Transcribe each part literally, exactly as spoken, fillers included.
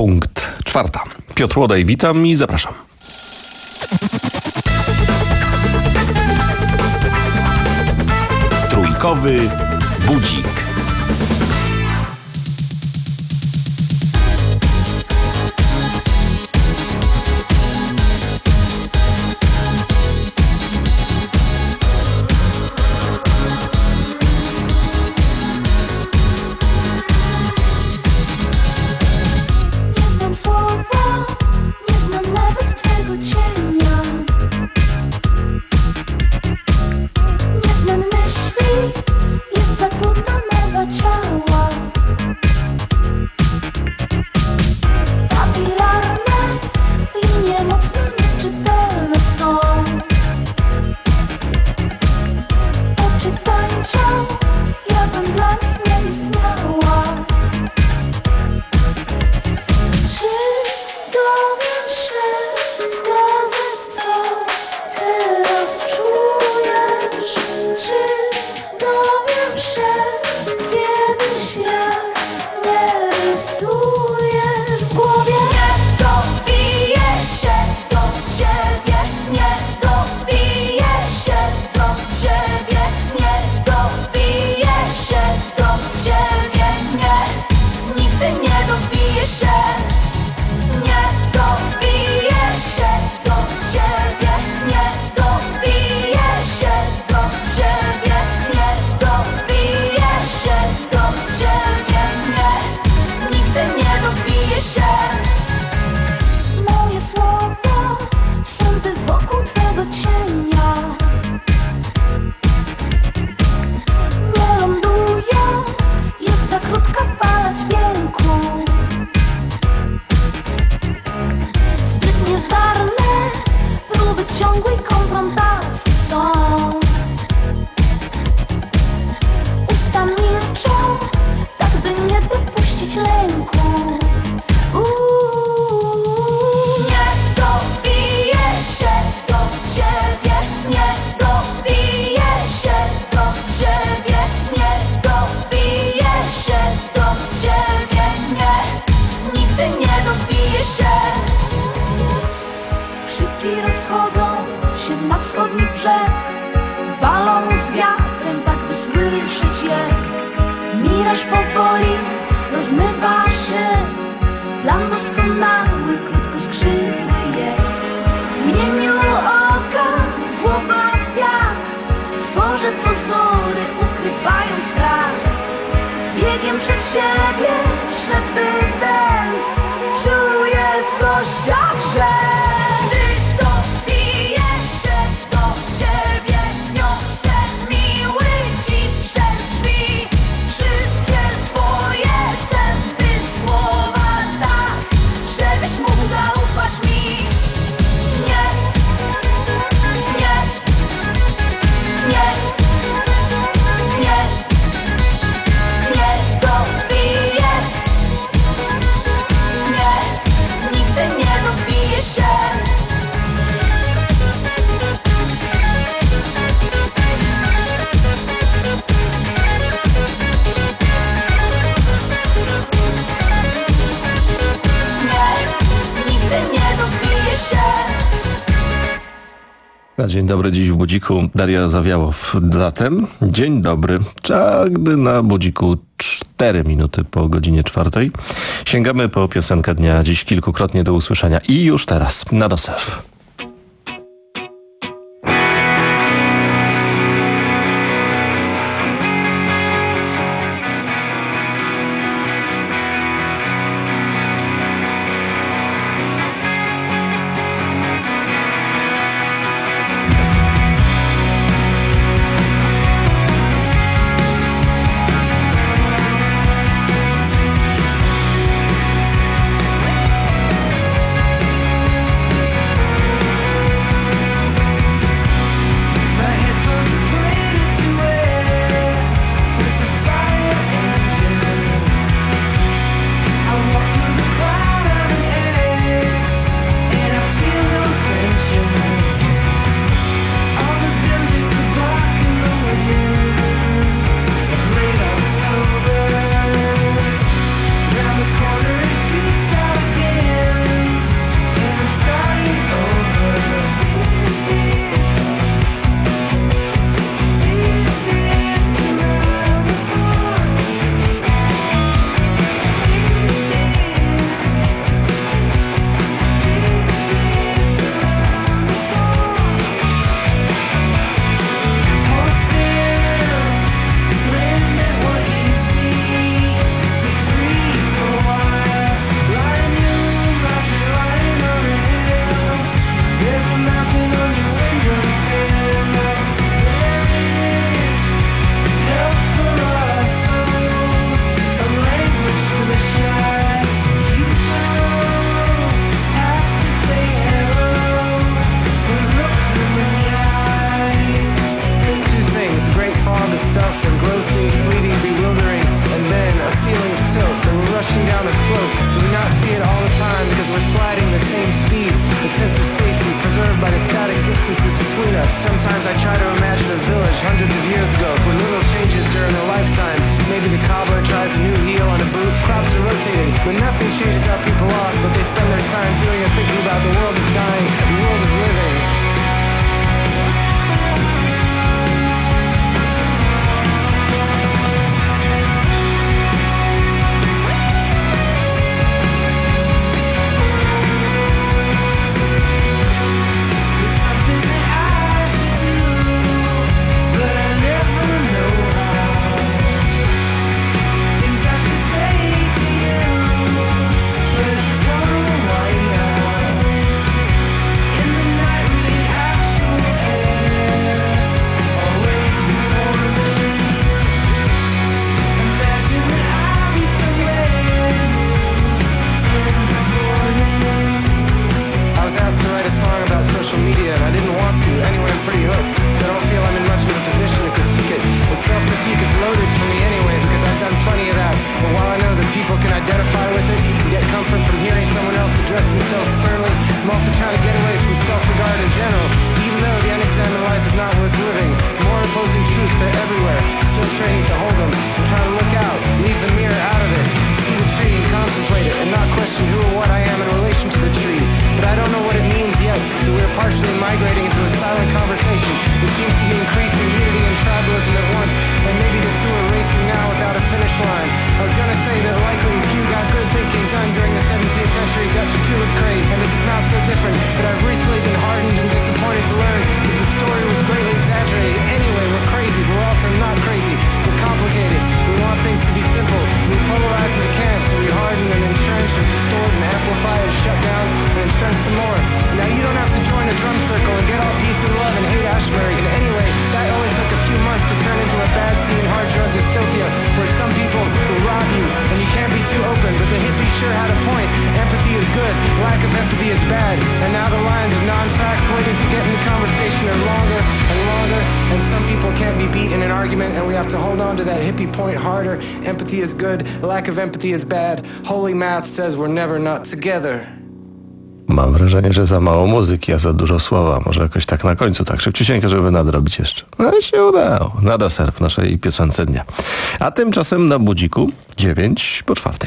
punkt czwarta. Piotr Łodaj, witam i zapraszam. Trójkowy budzik. Dzień dobry, dziś w Budziku Daria Zawiałow. Zatem dzień dobry, gdy na Budziku cztery minuty po godzinie czwartej. Sięgamy po piosenkę dnia, dziś kilkukrotnie do usłyszenia i już teraz na doserw. distances between us. Sometimes I try to imagine a village hundreds of years ago where little changes during a lifetime. Maybe the cobbler tries a new heel on a boot. Crops are rotating, but nothing changes how people are. But they spend their time doing and thinking about the world is dying, the world is living. Lack of empathy is bad. Holy math says we're never not together. Mam wrażenie, że za mało muzyki, a za dużo słowa. Może jakoś tak na końcu, tak szybciusieńko, żeby nadrobić jeszcze. No i się udało. Nada ser w naszej piosence dnia. A tymczasem na budziku dziewięć po czwartej.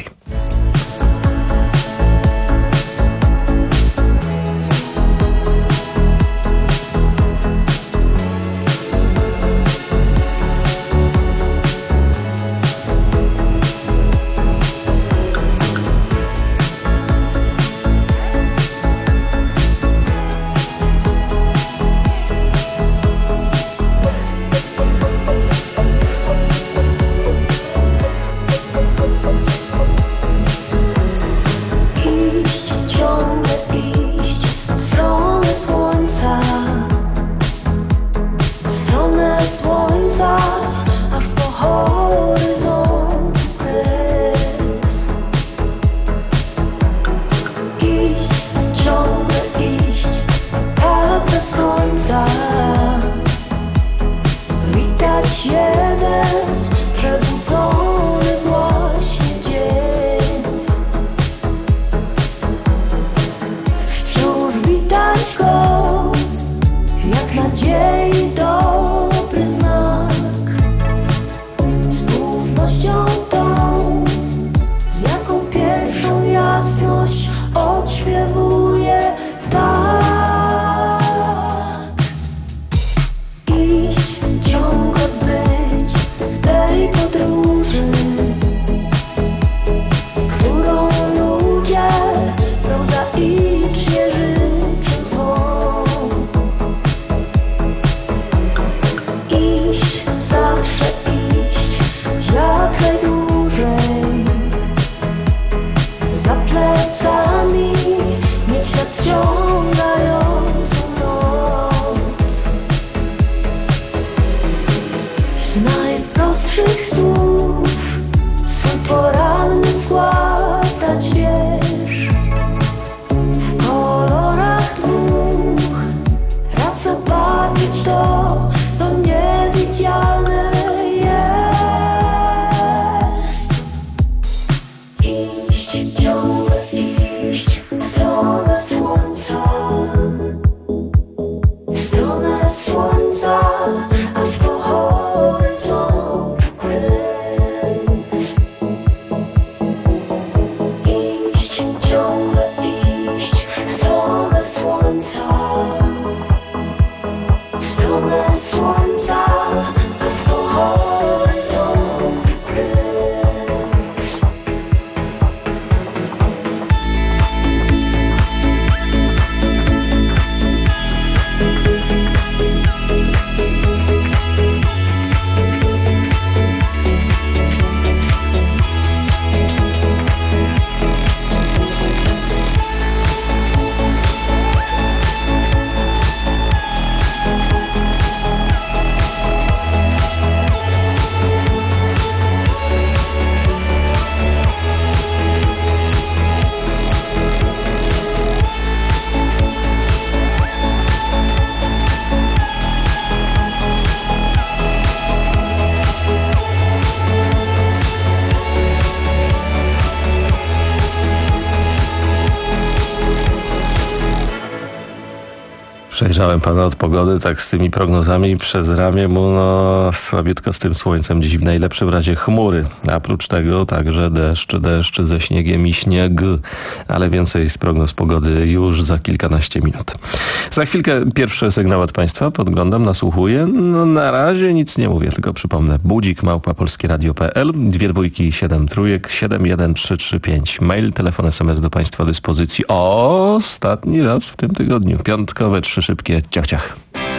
Przejrzałem pana od pogody, tak z tymi prognozami przez ramię mu, no słabiutko z tym słońcem, dziś w najlepszym razie chmury. A oprócz tego także deszcz, deszcz ze śniegiem i śnieg, ale więcej z prognoz pogody już za kilkanaście minut. Za chwilkę pierwszy sygnał od państwa, podglądam, nasłuchuję. No na razie nic nie mówię, tylko przypomnę. Budzik małpa polskieradio kropka p l, dwie dwójki, siedem trójek, siedem jeden trzy trzy pięć. Mail, telefon, es em es do państwa dyspozycji. O, ostatni raz w tym tygodniu. Piątkowe, trzy szybkie, ciach, ciach.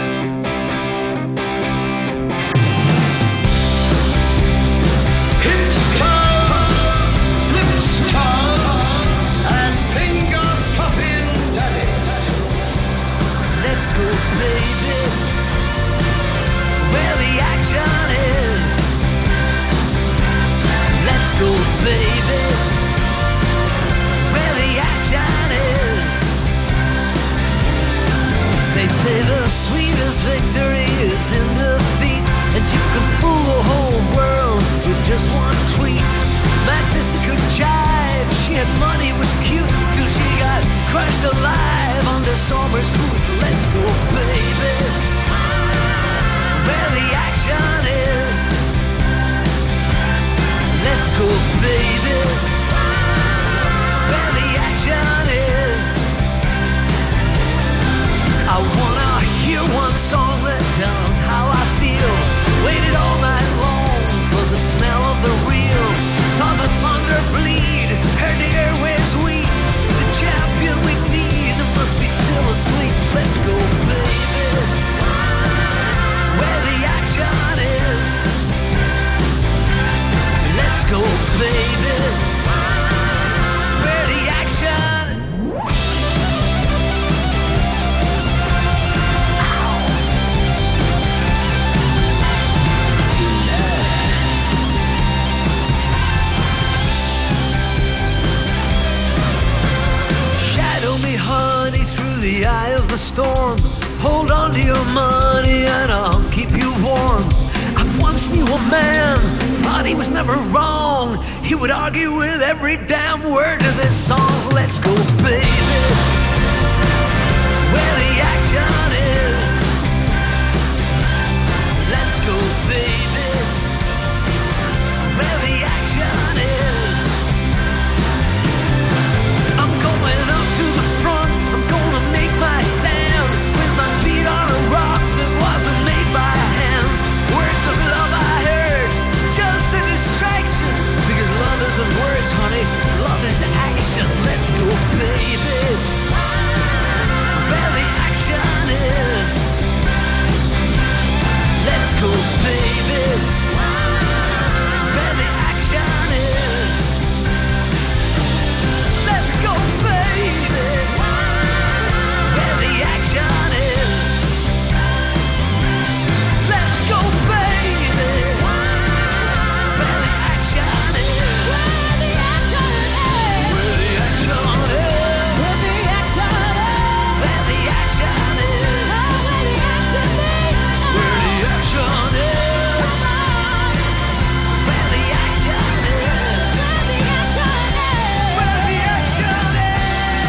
Say the sweetest victory is in defeat, and you can fool the whole world with just one tweet. My sister could jive, she had money, was cute, till she got crushed alive under Somers' boot. Let's go, baby, where the action is. Let's go, baby, where the action is. I wanna hear one song that tells how I feel. Waited all night long for the smell of the real. Saw the thunder bleed, heard the airwaves weep. The champion we need must be still asleep. Let's go, baby, where the action is. Let's go, baby, where the action. Honey, through the eye of the storm, hold on to your money and I'll keep you warm. I once knew a man, thought he was never wrong. He would argue with every damn word of this song. Let's go, baby, where the action is. Let's go, baby, where the action is. I'm going up to the front, I'm gonna make my stand with my feet on a rock that wasn't made by hands. Words of love I heard, just a distraction, because love isn't words, honey, love is action. Let's go, baby, where the action is. Let's go, baby, where the action is. Let's go, baby, where the action is. Let's go, baby, where the action is. Where the action is. Where the action is. Where the action is. Where the action is. Where the action is. Where the action is. Where the action is.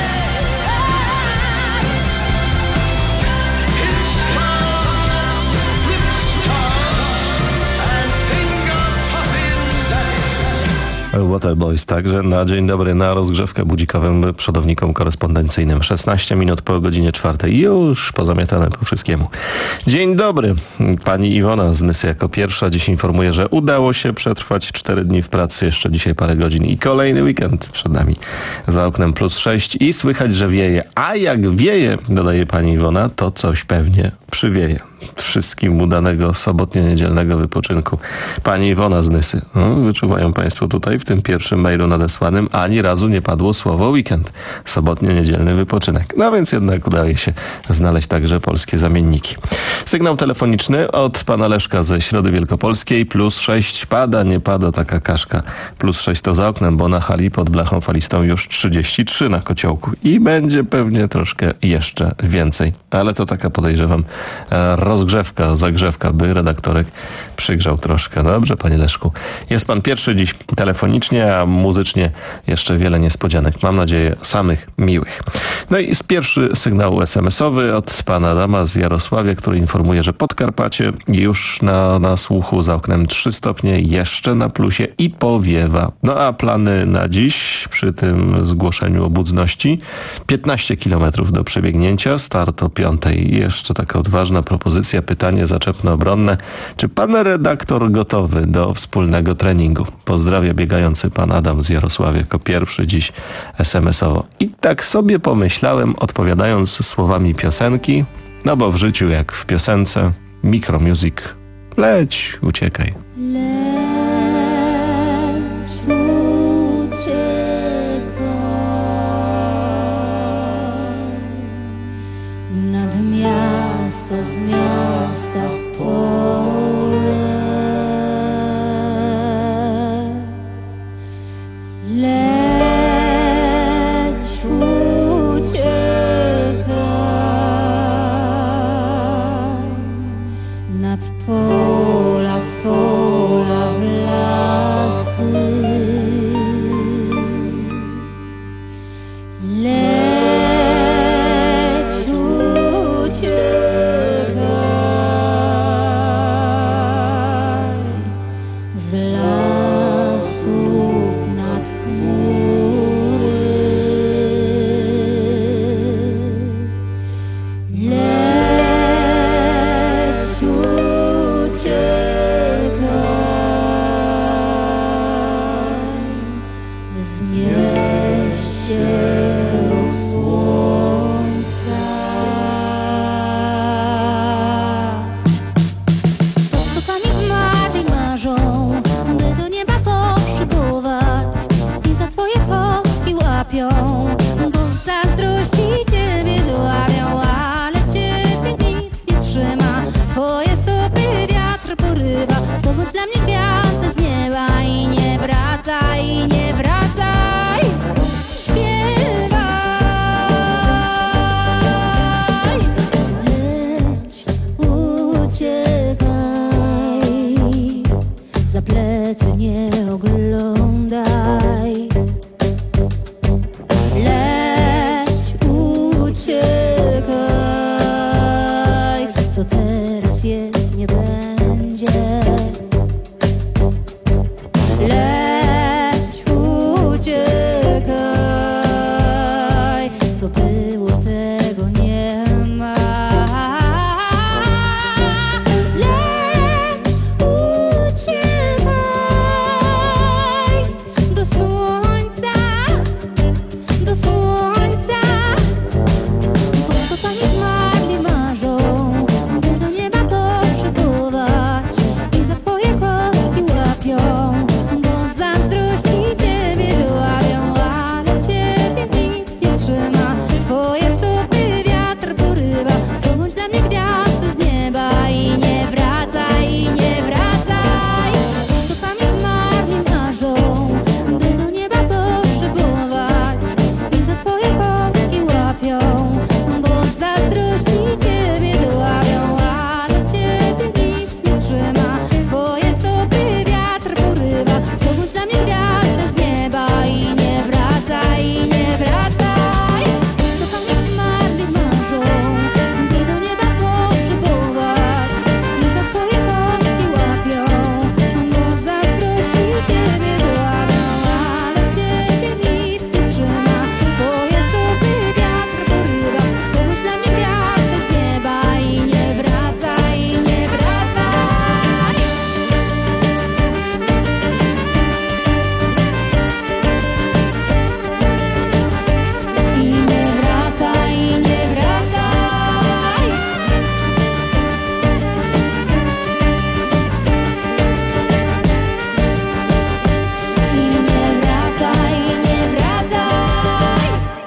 It's tough, it's tough, and finger popping daddy. Waterboys także na dzień dobry, na rozgrzewkę budzikowym przodownikom korespondencyjnym. szesnaście minut po godzinie czwartej. Już pozamiatane po wszystkiemu. Dzień dobry. Pani Iwona z Nysy jako pierwsza dziś informuje, że udało się przetrwać cztery dni w pracy, jeszcze dzisiaj parę godzin i kolejny weekend przed nami. Za oknem plus sześć i słychać, że wieje. A jak wieje, dodaje pani Iwona, to coś pewnie przywieje. Wszystkim udanego sobotnio-niedzielnego wypoczynku. Pani Iwona z Nysy. No, wyczuwają państwo tutaj w tym pierwszym mailu nadesłanym ani razu nie padło słowo weekend. Sobotnio-niedzielny wypoczynek. No więc jednak udaje się znaleźć także polskie zamienniki. Sygnał telefoniczny od pana Leszka ze Środy Wielkopolskiej. Plus sześć. Pada, nie pada taka kaszka. Plus sześć to za oknem, bo na hali pod blachą falistą już trzydzieści trzy na kociołku. I będzie pewnie troszkę jeszcze więcej. Ale to taka, podejrzewam, rozgrzewka, zagrzewka, by redaktorek przygrzał troszkę. Dobrze, panie Leszku. Jest pan pierwszy dziś telefonicznie, a muzycznie jeszcze wiele niespodzianek. Mam nadzieję, samych miłych. No i pierwszy sygnał es em esowy od pana Adama z Jarosławia, który informuje, że Podkarpacie już na, na słuchu, za oknem trzy stopnie, jeszcze na plusie i powiewa. No a plany na dziś przy tym zgłoszeniu obudności piętnaście kilometrów do przebiegnięcia, start o piątej. I jeszcze taka odważna propozycja, pytanie zaczepno-obronne. Czy pan redaktor gotowy do wspólnego treningu? Pozdrawia biegający pan Adam z Jarosławia jako pierwszy dziś es em esowo. I tak sobie pomyślałem, odpowiadając słowami piosenki, no bo w życiu jak w piosence, Micromusic, leć, uciekaj. Leć, uciekaj, nad miasto, z miasta w pole. Leć, uciekaj, nad pola, z pola w lasy. Leć, uciekaj, z lasów nad chmury. Leć, uciekaj, wznieś się do słońca. To, co pani zmarli marzą, by do nieba poszybować i za twoje kości łapią, bo z zazdrości ciebie dławią, ale ciebie nic nie trzyma. Twoje stopy wiatr porywa, zdobądź dla mnie gwiazdę z nieba i nie wracaj, i nie wracaj, śpiewaj. Leć, uciekaj, za plecy nie oglądaj. Leć, uciekaj, co teraz jest, nie będzie. Leć, uciekaj, co było, tego nie ma. Leć, uciekaj, do słońca, do słońca. Po co pani zmarli marzą, by do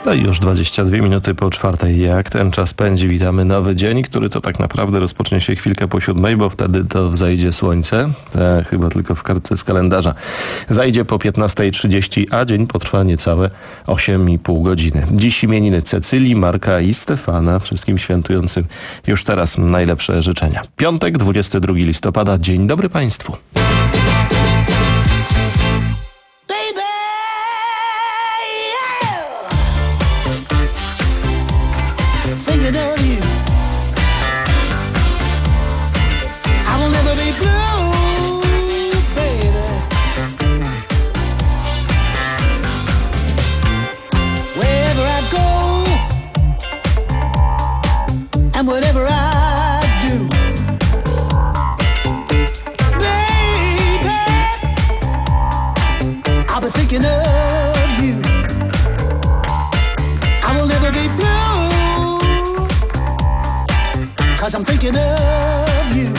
No i już dwadzieścia dwie minuty po czwartej. Jak ten czas pędzi, witamy nowy dzień, który to tak naprawdę rozpocznie się chwilkę po siódmej, bo wtedy to wzejdzie słońce. E, chyba tylko w kartce z kalendarza. Zajdzie po piętnasta trzydzieści, a dzień potrwa niecałe osiem i pół godziny. Dziś imieniny Cecylii, Marka i Stefana. Wszystkim świętującym już teraz najlepsze życzenia. Piątek, dwudziestego drugiego listopada. Dzień dobry Państwu. Thinking of you, I will never be blue, baby. Wherever I go and whatever I do, baby, I'll be thinking of you. I will never be blue, 'cause I'm thinking of you.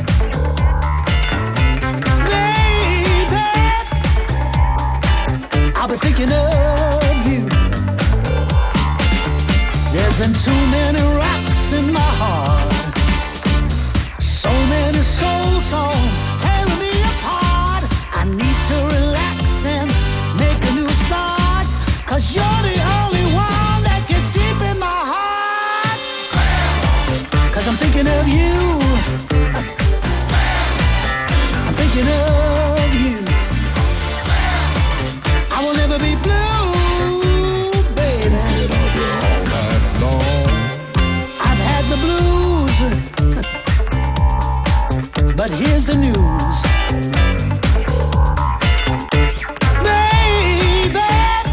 Baby, I'll be thinking of you. There's been too many rocks in my heart, so many soul songs tearing me apart. I need to relax and make a new start, 'cause you're the only one that gets deep in my heart. 'Cause I'm thinking of you. I'm thinking of you. I will never be blue, baby. I've had the blues, but here's the news. Baby,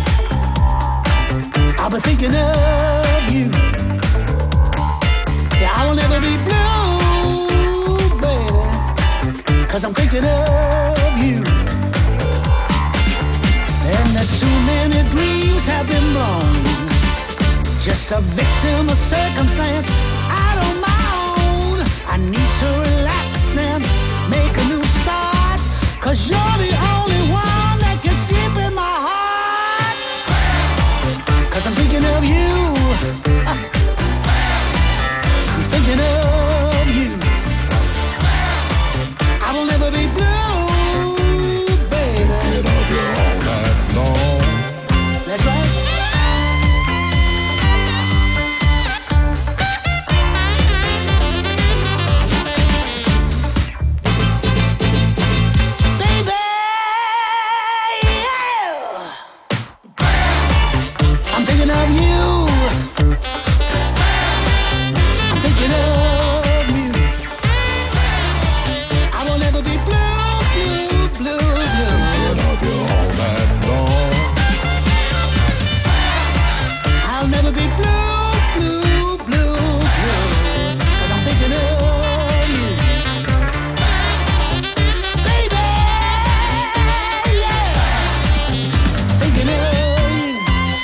I'll be thinking of you. I will never be blue, baby, 'cause I'm thinking of you. And there's too many dreams have been blown, just a victim of circumstance out on my own. I need to relax and make a new start, 'cause you're the only one that gets deep in my heart. 'Cause I'm thinking of you. uh, Thinking of you. I will never be blue, baby. Get up here all night long. That's right. Baby, yeah. I'm thinking of you. Thinking of you. I will never be blue, blue, blue, blue. Get up here all night long. I'll never be blue, blue, blue, blue, 'cause I'm thinking of you. Baby, yeah. Thinking of you.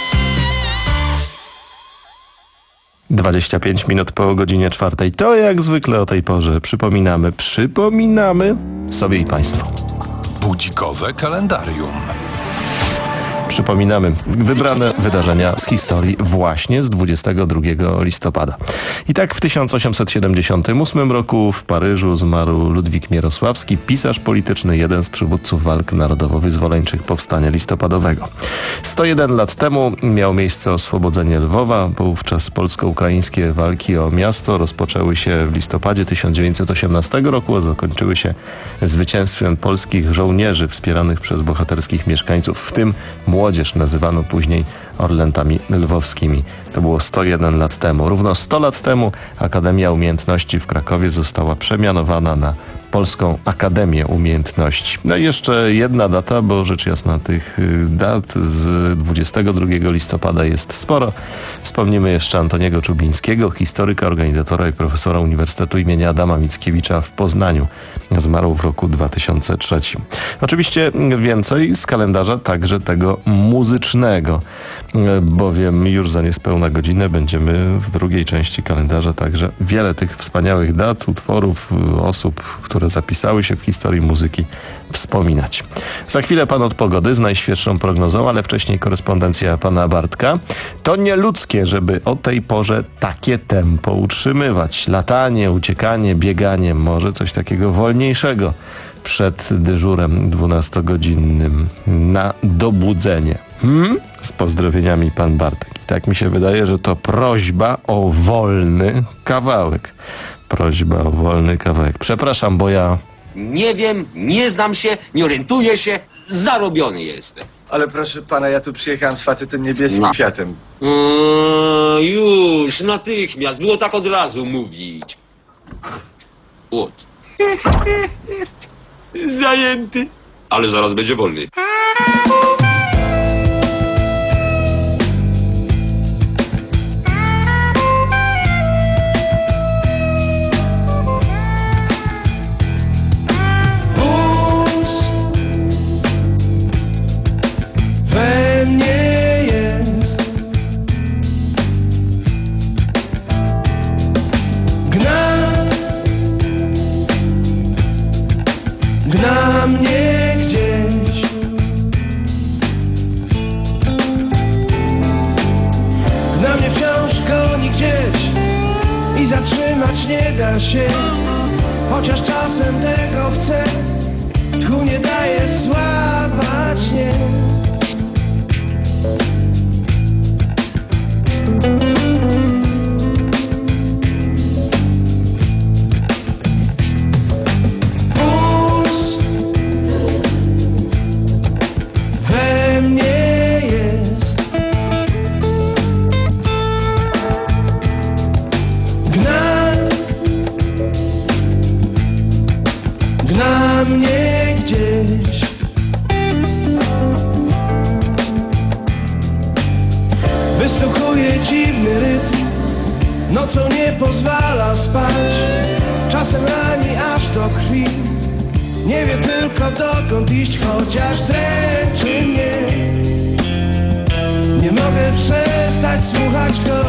dwadzieścia pięć minut po godzinie czwartej. To jak zwykle o tej porze przypominamy, przypominamy sobie i Państwu. Budzikowe kalendarium. Przypominamy wybrane wydarzenia z historii właśnie z dwudziestego drugiego listopada. I tak w tysiąc osiemset siedemdziesiątym ósmym roku w Paryżu zmarł Ludwik Mierosławski, pisarz polityczny, jeden z przywódców walk narodowo-wyzwoleńczych powstania listopadowego. sto jeden lat temu miało miejsce oswobodzenie Lwowa. Wówczas polsko-ukraińskie walki o miasto rozpoczęły się w listopadzie tysiąc dziewięćset osiemnastego roku, a zakończyły się zwycięstwem polskich żołnierzy wspieranych przez bohaterskich mieszkańców, w tym młodzież nazywano później Orlętami Lwowskimi. To było sto jeden lat temu. Równo sto lat temu Akademia Umiejętności w Krakowie została przemianowana na Polską Akademię Umiejętności. No i jeszcze jedna data, bo rzecz jasna tych dat z dwudziestego drugiego listopada jest sporo. Wspomnimy jeszcze Antoniego Czubińskiego, historyka, organizatora i profesora Uniwersytetu imienia Adama Mickiewicza w Poznaniu. Zmarł w roku dwa tysiące trzecim. Oczywiście więcej z kalendarza, także tego muzycznego, bowiem już za niespełna godzinę będziemy w drugiej części kalendarza także wiele tych wspaniałych dat, utworów, osób, które które zapisały się w historii muzyki, wspominać. Za chwilę pan od pogody z najświeższą prognozą, ale wcześniej korespondencja pana Bartka. To nieludzkie, żeby o tej porze takie tempo utrzymywać. Latanie, uciekanie, bieganie, może coś takiego wolniejszego przed dyżurem dwunastogodzinnym na dobudzenie. Hmm? Z pozdrowieniami pan Bartek. I tak mi się wydaje, że to prośba o wolny kawałek. Prośba o wolny kawałek. Przepraszam, bo ja... Nie wiem, nie znam się, nie orientuję się, zarobiony jestem. Ale proszę pana, ja tu przyjechałem z facetem niebieskim No. kwiatem. Eee, już, natychmiast, było tak od razu mówić. Ot. Zajęty. Ale zaraz będzie wolny. We mnie jest, gna, gna mnie gdzieś, gna mnie wciąż goni gdzieś i zatrzymać nie da się, chociaż czasem tego chcę, tchu nie daje złapać, nie. Puls we mnie jest, gna, gna mnie gdzieś. Wysłuchuje dziwny rytm, nocą nie pozwala spać, czasem rani aż do krwi, nie wie tylko dokąd iść, chociaż dręczy mnie. Nie mogę przestać słuchać go.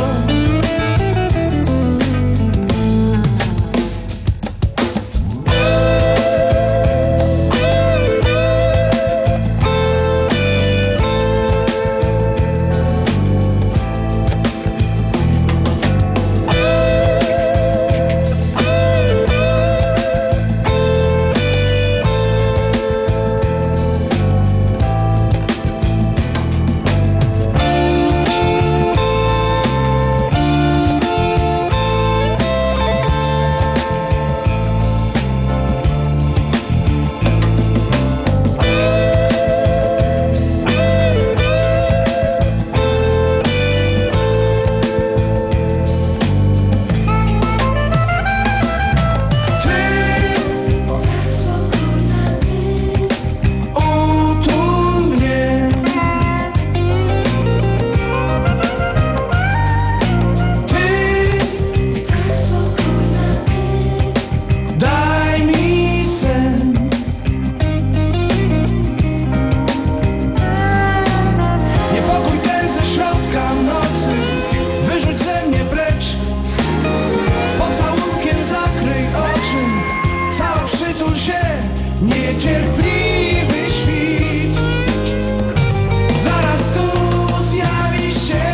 Niecierpliwy świt zaraz tu zjawi się.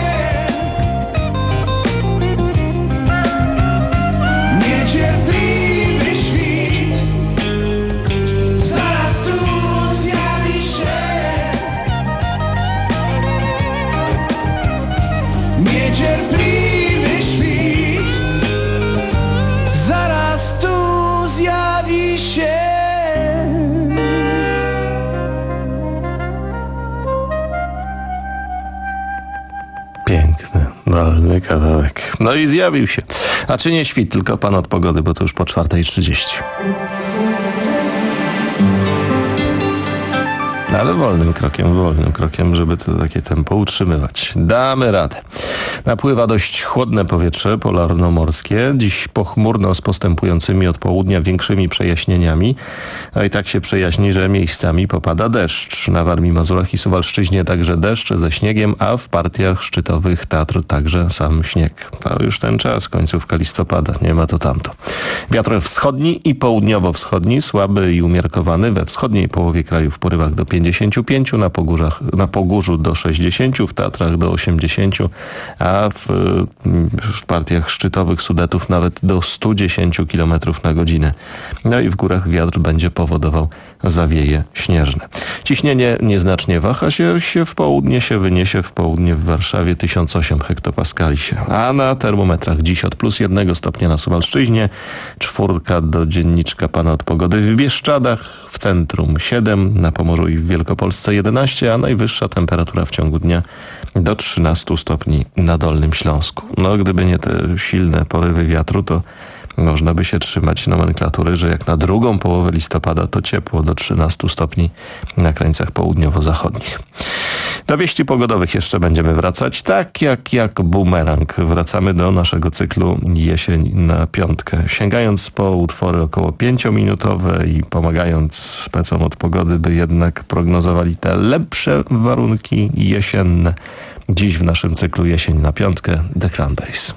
Niecierpliwy świt zaraz tu zjawi się. Niecierpliwy świt zaraz tu zjawi się. Piękny, wolny kawałek. No i zjawił się. A czy nie świt, tylko pan od pogody, bo to już po czwartej trzydzieści. Ale wolnym krokiem, wolnym krokiem, żeby to takie tempo utrzymywać. Damy radę. Napływa dość chłodne powietrze polarno-morskie. Dziś pochmurno z postępującymi od południa większymi przejaśnieniami. A i tak się przejaśni, że miejscami popada deszcz. Na Warmii, Mazurach i Suwalszczyźnie także deszcz ze śniegiem, a w partiach szczytowych Tatr także sam śnieg. To już ten czas, końcówka listopada. Nie ma to tamto. Wiatr wschodni i południowo-wschodni, słaby i umiarkowany. We wschodniej połowie kraju w porywach do pięćdziesięciu pięciu, na, Pogórzach, na Pogórzu do sześćdziesięciu, w Tatrach do osiemdziesięciu, a w, w partiach szczytowych Sudetów nawet do stu dziesięciu kilometrów na godzinę. No i w górach wiatr będzie powodował zawieje śnieżne. Ciśnienie nieznacznie waha się, się w południe, się wyniesie w południe w Warszawie tysiąc osiem hektopaskali się. A na termometrach dziś od plus jednego stopnia na Suwalszczyźnie, czwórka do dzienniczka pana od pogody w Bieszczadach, w centrum siedem, na Pomorzu i w Wielkopolsce jedenaście, a najwyższa temperatura w ciągu dnia do trzynastu stopni na Dolnym Śląsku. No gdyby nie te silne porywy wiatru, to można by się trzymać nomenklatury, że jak na drugą połowę listopada to ciepło do trzynastu stopni na krańcach południowo-zachodnich. Do wieści pogodowych jeszcze będziemy wracać, tak jak jak bumerang. Wracamy do naszego cyklu Jesień na piątkę. Sięgając po utwory około pięciominutowe i pomagając specom od pogody, by jednak prognozowali te lepsze warunki jesienne. Dziś w naszym cyklu Jesień na piątkę The Cranberries.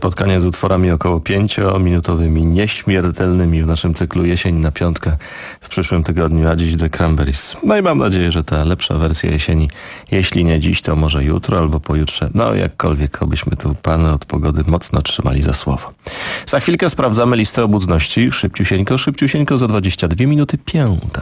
spotkanie z utworami około pięciominutowymi, nieśmiertelnymi w naszym cyklu Jesień na piątkę w przyszłym tygodniu, a dziś The Cranberries. No i mam nadzieję, że ta lepsza wersja jesieni, jeśli nie dziś, to może jutro albo pojutrze. No jakkolwiek, abyśmy tu Pany od pogody mocno trzymali za słowo. Za chwilkę sprawdzamy listę obudności. Szybciusieńko, szybciusieńko, za dwadzieścia dwie minuty piąta.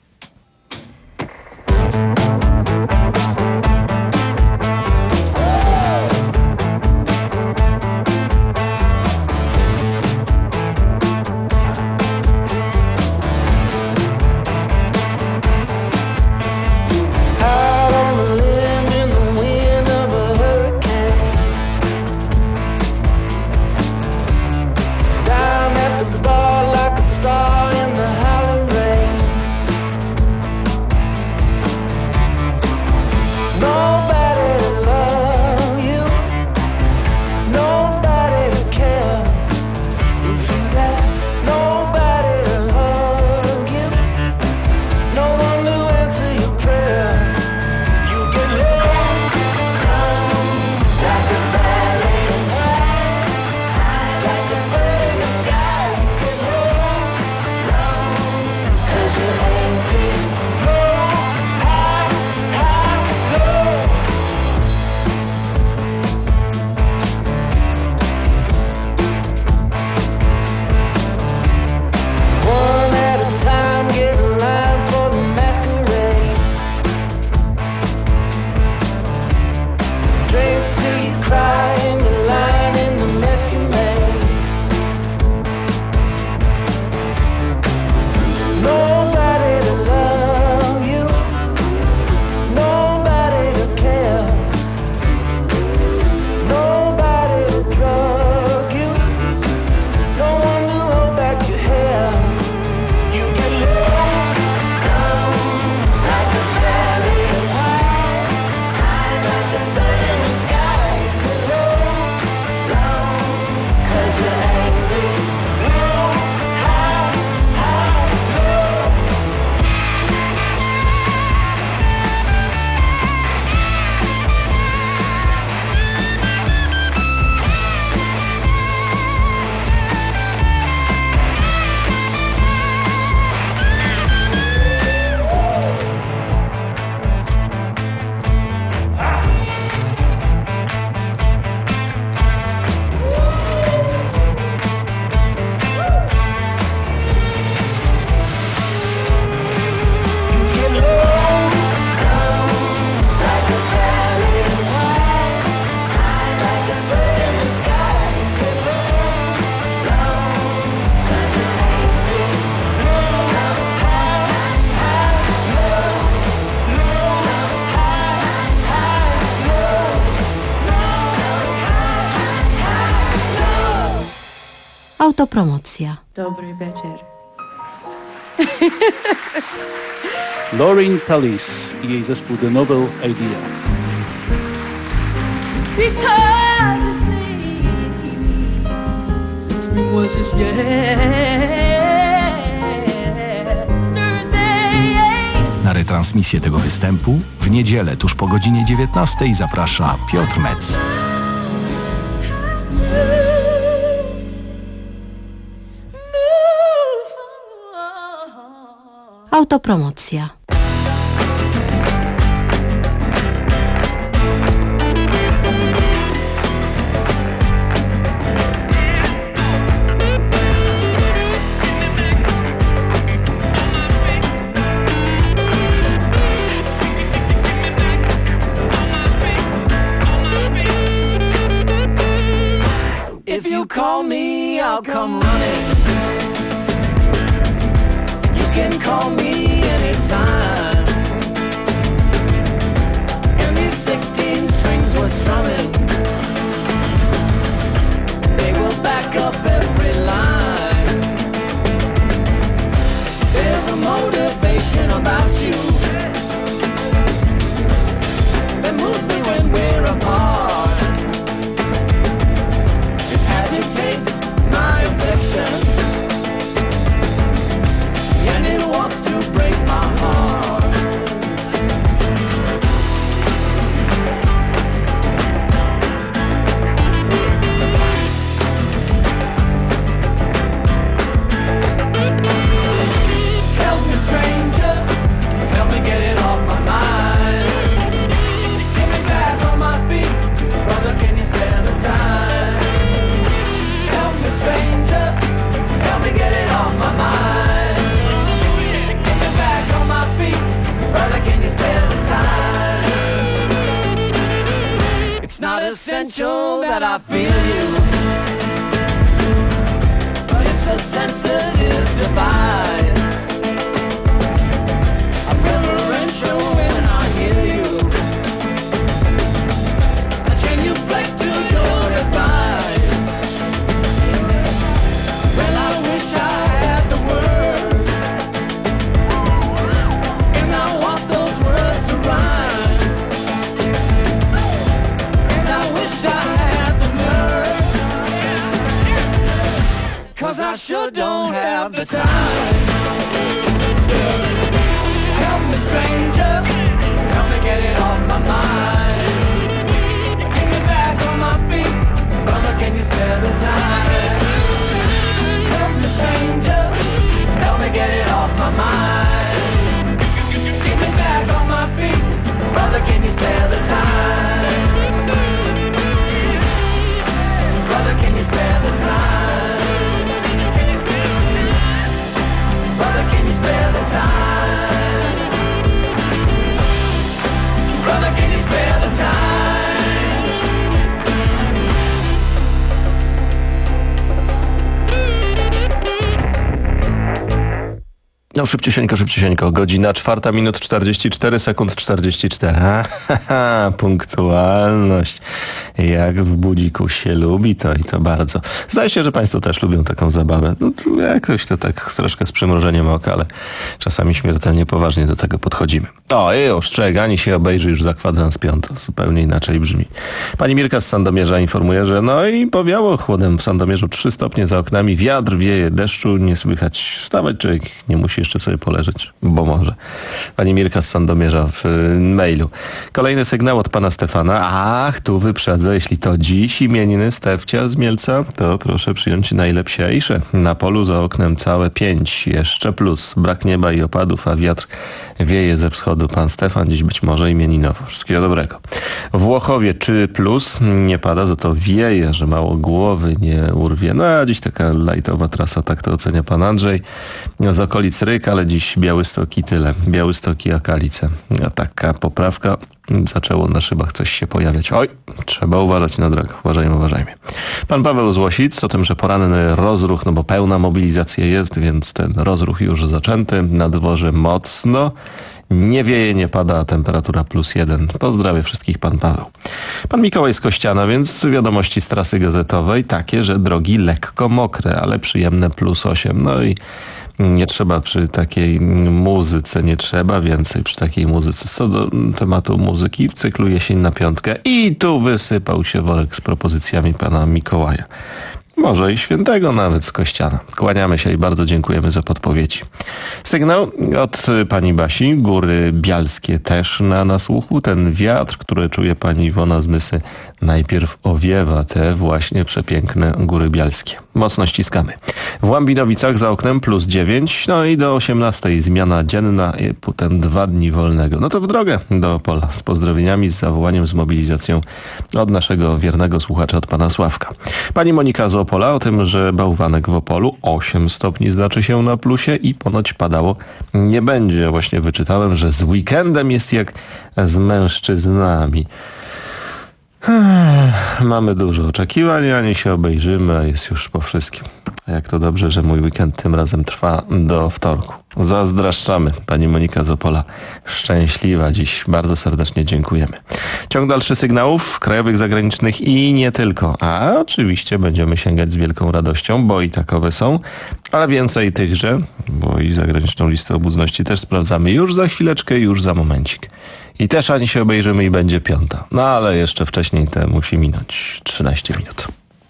Autopromocja. Dobry wieczór. Lauren Tallis i jej zespół The Noble Idea. Because it seems spring was just yesterday. Na retransmisję tego występu w niedzielę tuż po godzinie dziewiętnastej zaprasza Piotr Metz. Autopromocja. If you call me, I'll come running. You can call me anytime. And these sixteen strings were strumming. They will back up every line. There's a motivation about you that moves me when we're apart. It agitates my affection, and it wants to break my heart. essential that I feel you, but it's a sensitive device. I'm reverential when I hear you. I genuflect to your advice. Well, I wish I had the words, and I want those words to rhyme. And I wish I had the nerve, 'cause I sure don't have the time. Help me, stranger, help me get it off my mind. Get me back on my feet, brother, can you spare the time? Help me, stranger, help me get it off my mind. Get me back on my feet, brother, can you spare the time? Brother, can you spare the time? Brother, can you spare the time? Brother, can you spare the time? No szybciusieńko, szybciusieńko. Godzina czwarta, minut czterdzieści cztery sekund czterdzieści cztery. Aha, punktualność. Jak w budziku się lubi, to i to bardzo. Zdaje się, że państwo też lubią taką zabawę. No jakoś to tak troszkę z przymrużeniem oka, ale czasami śmiertelnie poważnie do tego podchodzimy. O, już, czek, ani się obejrzy już za kwadrans piąto. Zupełnie inaczej brzmi. Pani Mirka z Sandomierza informuje, że no i powiało chłodem w Sandomierzu, trzy stopnie za oknami, wiatr wieje, deszczu nie słychać. Wstawać człowiek nie musi jeszcze sobie poleżeć, bo może. Pani Mirka z Sandomierza w y, mailu. Kolejny sygnał od pana Stefana. Ach, tu wyprzedzę, jeśli to dziś imieniny Stefcia z Mielca, to proszę przyjąć najlepsiejsze. Na polu za oknem całe pięć, jeszcze plus. Brak nieba i opadów, a wiatr wieje ze wschodu. Pan Stefan dziś być może imieninowo. Wszystkiego dobrego. W Włochowie czy plus? Nie pada, za to wieje, że mało głowy nie urwie. No a dziś taka lajtowa trasa, tak to ocenia pan Andrzej. Z okolic Ryk, ale dziś Białystok i tyle. Białystok i Akalice. A taka poprawka. Zaczęło na szybach coś się pojawiać. Oj, trzeba uważać na drogach. Uważajmy, uważajmy. Pan Paweł z Łosic o tym, że poranny rozruch, no bo pełna mobilizacja jest, więc ten rozruch już zaczęty. Na dworze mocno. Nie wieje, nie pada, a temperatura plus jeden. Pozdrawiam wszystkich, pan Paweł. Pan Mikołaj z Kościana, więc wiadomości z trasy gazetowej takie, że drogi lekko mokre, ale przyjemne plus osiem. No i nie trzeba przy takiej muzyce, nie trzeba więcej przy takiej muzyce. Co do tematu muzyki w cyklu Jesień na piątkę i tu wysypał się worek z propozycjami pana Mikołaja. Może i świętego nawet z Kościana. Kłaniamy się i bardzo dziękujemy za podpowiedzi. Sygnał od pani Basi. Góry Bialskie też na nasłuchu. Ten wiatr, który czuje pani Iwona z Nysy, najpierw owiewa te właśnie przepiękne Góry Bialskie. Mocno ściskamy. W Łambinowicach za oknem plus dziewięć, no i do osiemnastej zmiana dzienna i potem dwa dni wolnego. No to w drogę do Opola z pozdrowieniami, z zawołaniem, z mobilizacją od naszego wiernego słuchacza, od pana Sławka. Pani Monika z Opola o tym, że bałwanek w Opolu osiem stopni znaczy się na plusie i ponoć padało nie będzie. Właśnie wyczytałem, że z weekendem jest jak z mężczyznami. Mamy dużo oczekiwań, ani się obejrzymy, a jest już po wszystkim. Jak to dobrze, że mój weekend tym razem trwa do wtorku. Zazdraszczamy. Pani Monika z Opola. Szczęśliwa dziś. Bardzo serdecznie dziękujemy. Ciąg dalszy sygnałów krajowych, zagranicznych i nie tylko. A oczywiście będziemy sięgać z wielką radością, bo i takowe są. Ale więcej tychże, bo i zagraniczną listę obecności też sprawdzamy już za chwileczkę, już za momencik. I też ani się obejrzymy i będzie piąta. No ale jeszcze wcześniej te musi minąć trzynaście minut.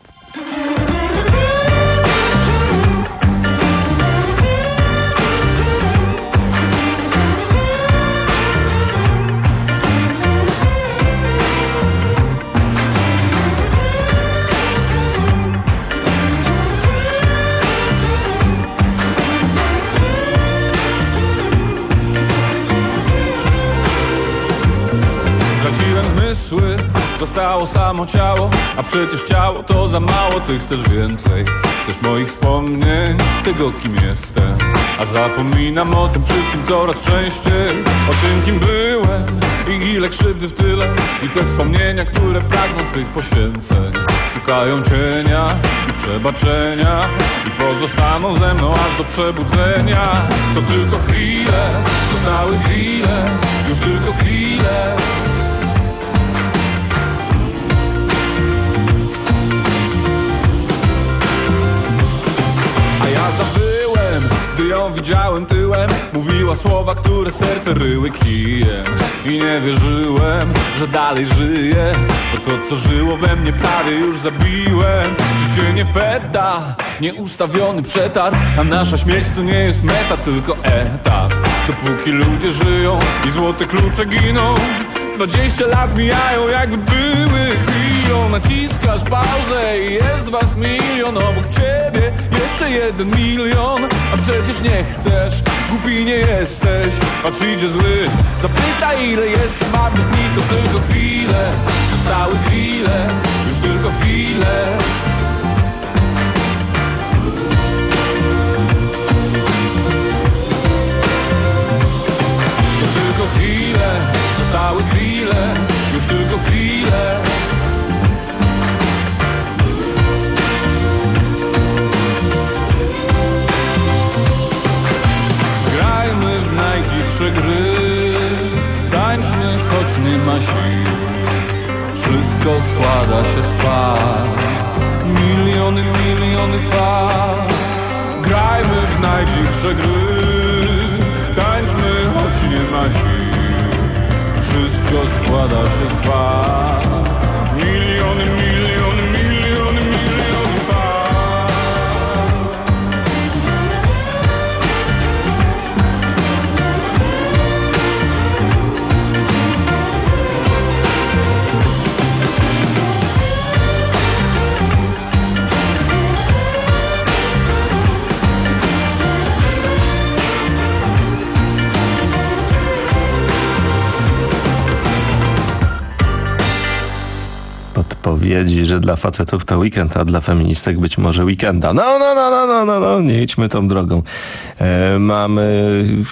Zostało samo ciało, a przecież ciało to za mało. Ty chcesz więcej, chcesz moich wspomnień, tego kim jestem. a zapominam o tym wszystkim coraz częściej. O tym, kim byłem i ile krzywdy w tyle, i te wspomnienia, które pragną twych poświęceń. Szukają cienia i przebaczenia i pozostaną ze mną aż do przebudzenia. To tylko chwile, zostały chwile, już tylko chwile. A ja zabyłem, gdy ją widziałem tyłem. Mówiła słowa, które serce ryły kijem. I nie wierzyłem, że dalej żyję, bo to, co żyło we mnie, prawie już zabiłem. Życie nie feta, nieustawiony przetarg, a nasza śmierć to nie jest meta, tylko etap. Dopóki ludzie żyją i złote klucze giną, dwadzieścia lat mijają, jakby były chwilą. Naciskasz pauzę i jest was milion, obok ciebie jeszcze jeden milion. A przecież nie chcesz, głupi nie jesteś, a przyjdzie zły, zapytaj, ile jeszcze marnych dni. To tylko chwile, zostały chwile, już tylko chwile. To tylko chwile, zostały chwile, już tylko chwile. Grajmy w najdziwsze gry, tańczmy, choć nie ma sił. Wszystko składa się z fal, miliony, miliony fal. Grajmy w najdziwsze gry, tańczmy, choć nie ma sił. Wszystko składa się z fal, miliony, miliony, miliony, miliony fal. Podpowiedzi, że dla facetów to weekend, a dla feministek być może weekenda. No, no, no, no, no, no, no, nie idźmy tą drogą. E, mamy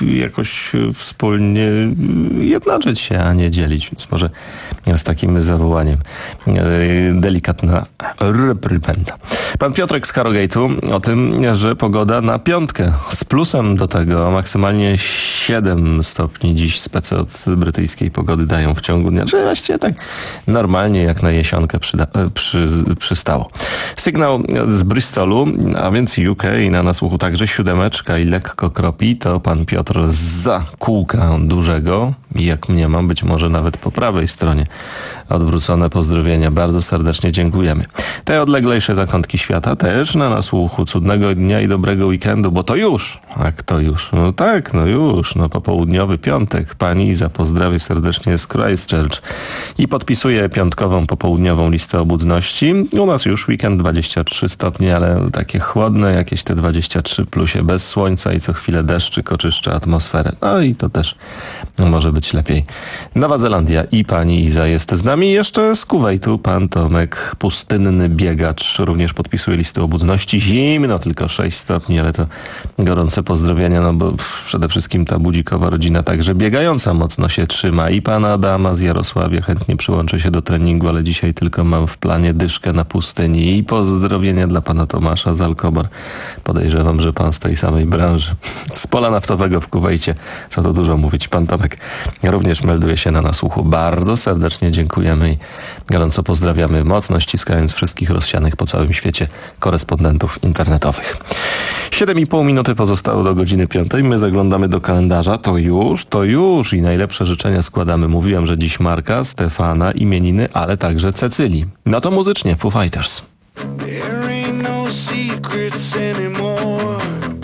jakoś wspólnie jednoczyć się, a nie dzielić. Więc może z takim zawołaniem e, delikatna reprymenda. Pan Piotrek z Harrogate'u o tym, że pogoda na piątkę z plusem do tego. Maksymalnie siedem stopni dziś spece od brytyjskiej pogody dają w ciągu dnia. Czyli właściwie tak normalnie jak na jesionkę przyda, przy, przystało. Sygnał z Bristolu, a więc U K, i na nasłuchu także siódemeczka i lekko kropi. To pan Piotr zza kółka dużego i jak mniemam, być może nawet po prawej stronie odwrócone pozdrowienia. Bardzo serdecznie dziękujemy. Te odleglejsze zakątki świata też na nasłuchu. Cudnego dnia i dobrego weekendu, bo to już. Jak to już? No tak, no już. No popołudniowy piątek. Pani Iza pozdrawia serdecznie z Christchurch i podpisuje piątkową popołudniową listę obudności. U nas już weekend dwadzieścia trzy stopnie, ale takie chłodne, jakieś te dwadzieścia trzy plusie bez słońca i co chwilę deszczyk oczyszcza atmosferę. No i to też może być lepiej. Nowa Zelandia i pani Iza jest z nami. Jeszcze z Kuwejtu pan Tomek, pustynny biegacz, również podpisuje listę obudności. Zimno, tylko sześć stopni, ale to gorące pozdrowienia, no bo przede wszystkim ta budzikowa rodzina także biegająca mocno się trzyma. I pana Adama z Jarosławia chętnie przyłączy się do treningu, ale dzisiaj tylko mam w planie dyszkę na pustyni. I pozdrowienia dla pana Tomasza z Alkobar. Podejrzewam, że pan z tej samej branży. Z pola naftowego w Kuwejcie, co to dużo mówić, pan Tomek również melduje się na nasłuchu. Bardzo serdecznie dziękujemy i gorąco pozdrawiamy, mocno ściskając wszystkich rozsianych po całym świecie korespondentów internetowych. Siedem i pół minuty pozostało do godziny piątej. My zaglądamy do kalendarza. To już, to już i najlepsze życzenia składamy. Mówiłem, że dziś Marka, Stefana, imieniny, ale także Cecylii. No to muzycznie Foo Fighters. There ain't no secrets anymore.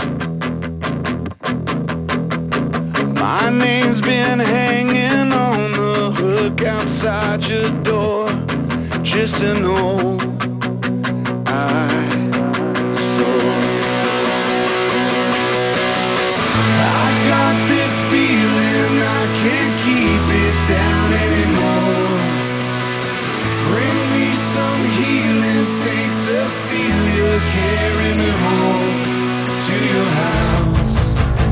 My name's been hanging on the hook outside your door, just to know I saw. I got this feeling I can't keep it down anymore. Bring me some healing, Saint Cecilia, carry me home to your house.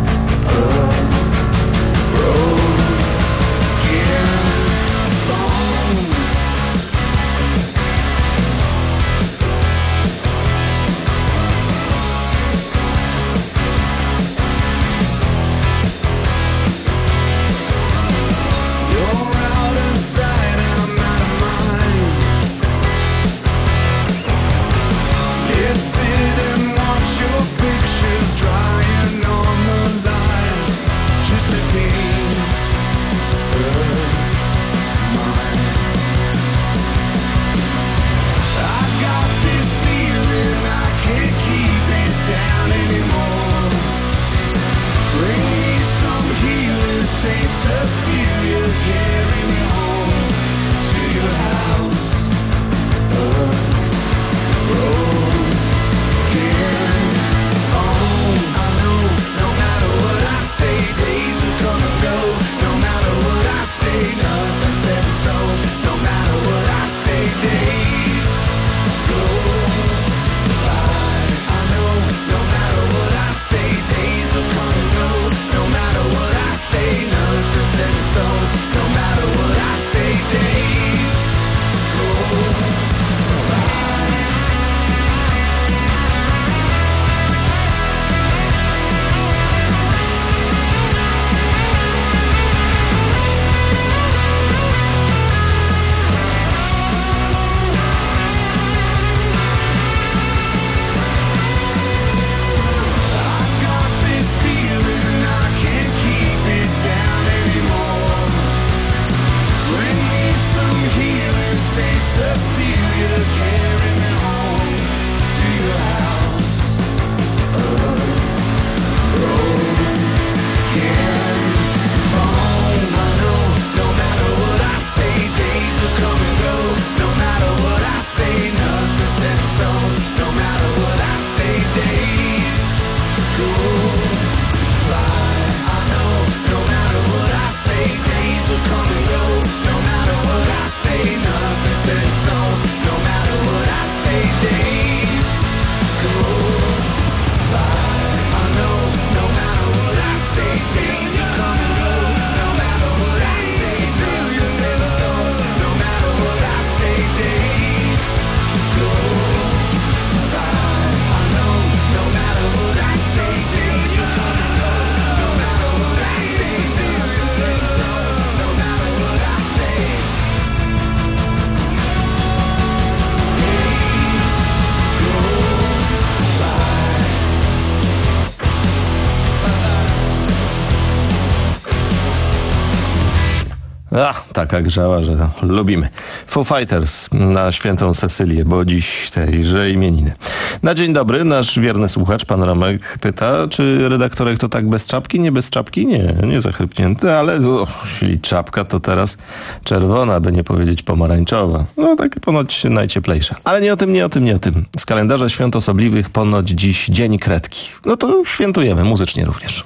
A, taka grzała, że lubimy. Foo Fighters na świętą Cecylię, bo dziś tejże imieniny. Na dzień dobry, nasz wierny słuchacz, pan Romek, pyta, czy redaktorek to tak bez czapki? Nie bez czapki? Nie, nie zachrypnięty, ale o, jeśli czapka, to teraz czerwona, by nie powiedzieć pomarańczowa. No tak ponoć najcieplejsza. Ale nie o tym, nie o tym, nie o tym. Z kalendarza świąt osobliwych ponoć dziś Dzień Kredki. No to świętujemy, muzycznie również.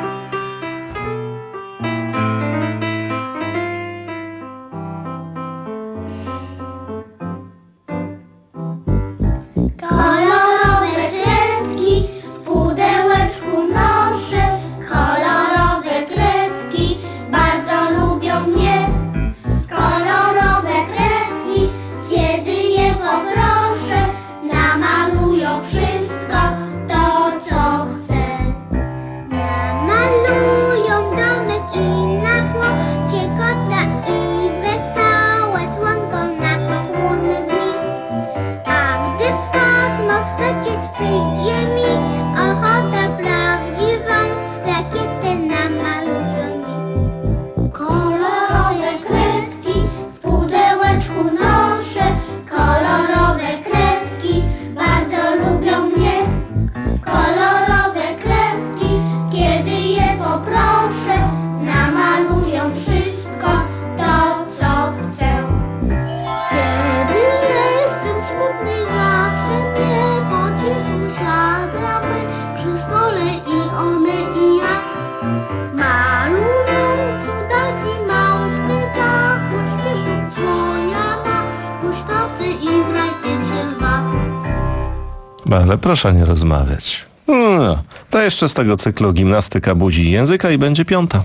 Ale proszę nie rozmawiać. No, to jeszcze z tego cyklu gimnastyka budzi języka i będzie piąta.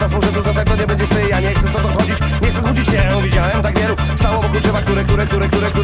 Które, które, które, które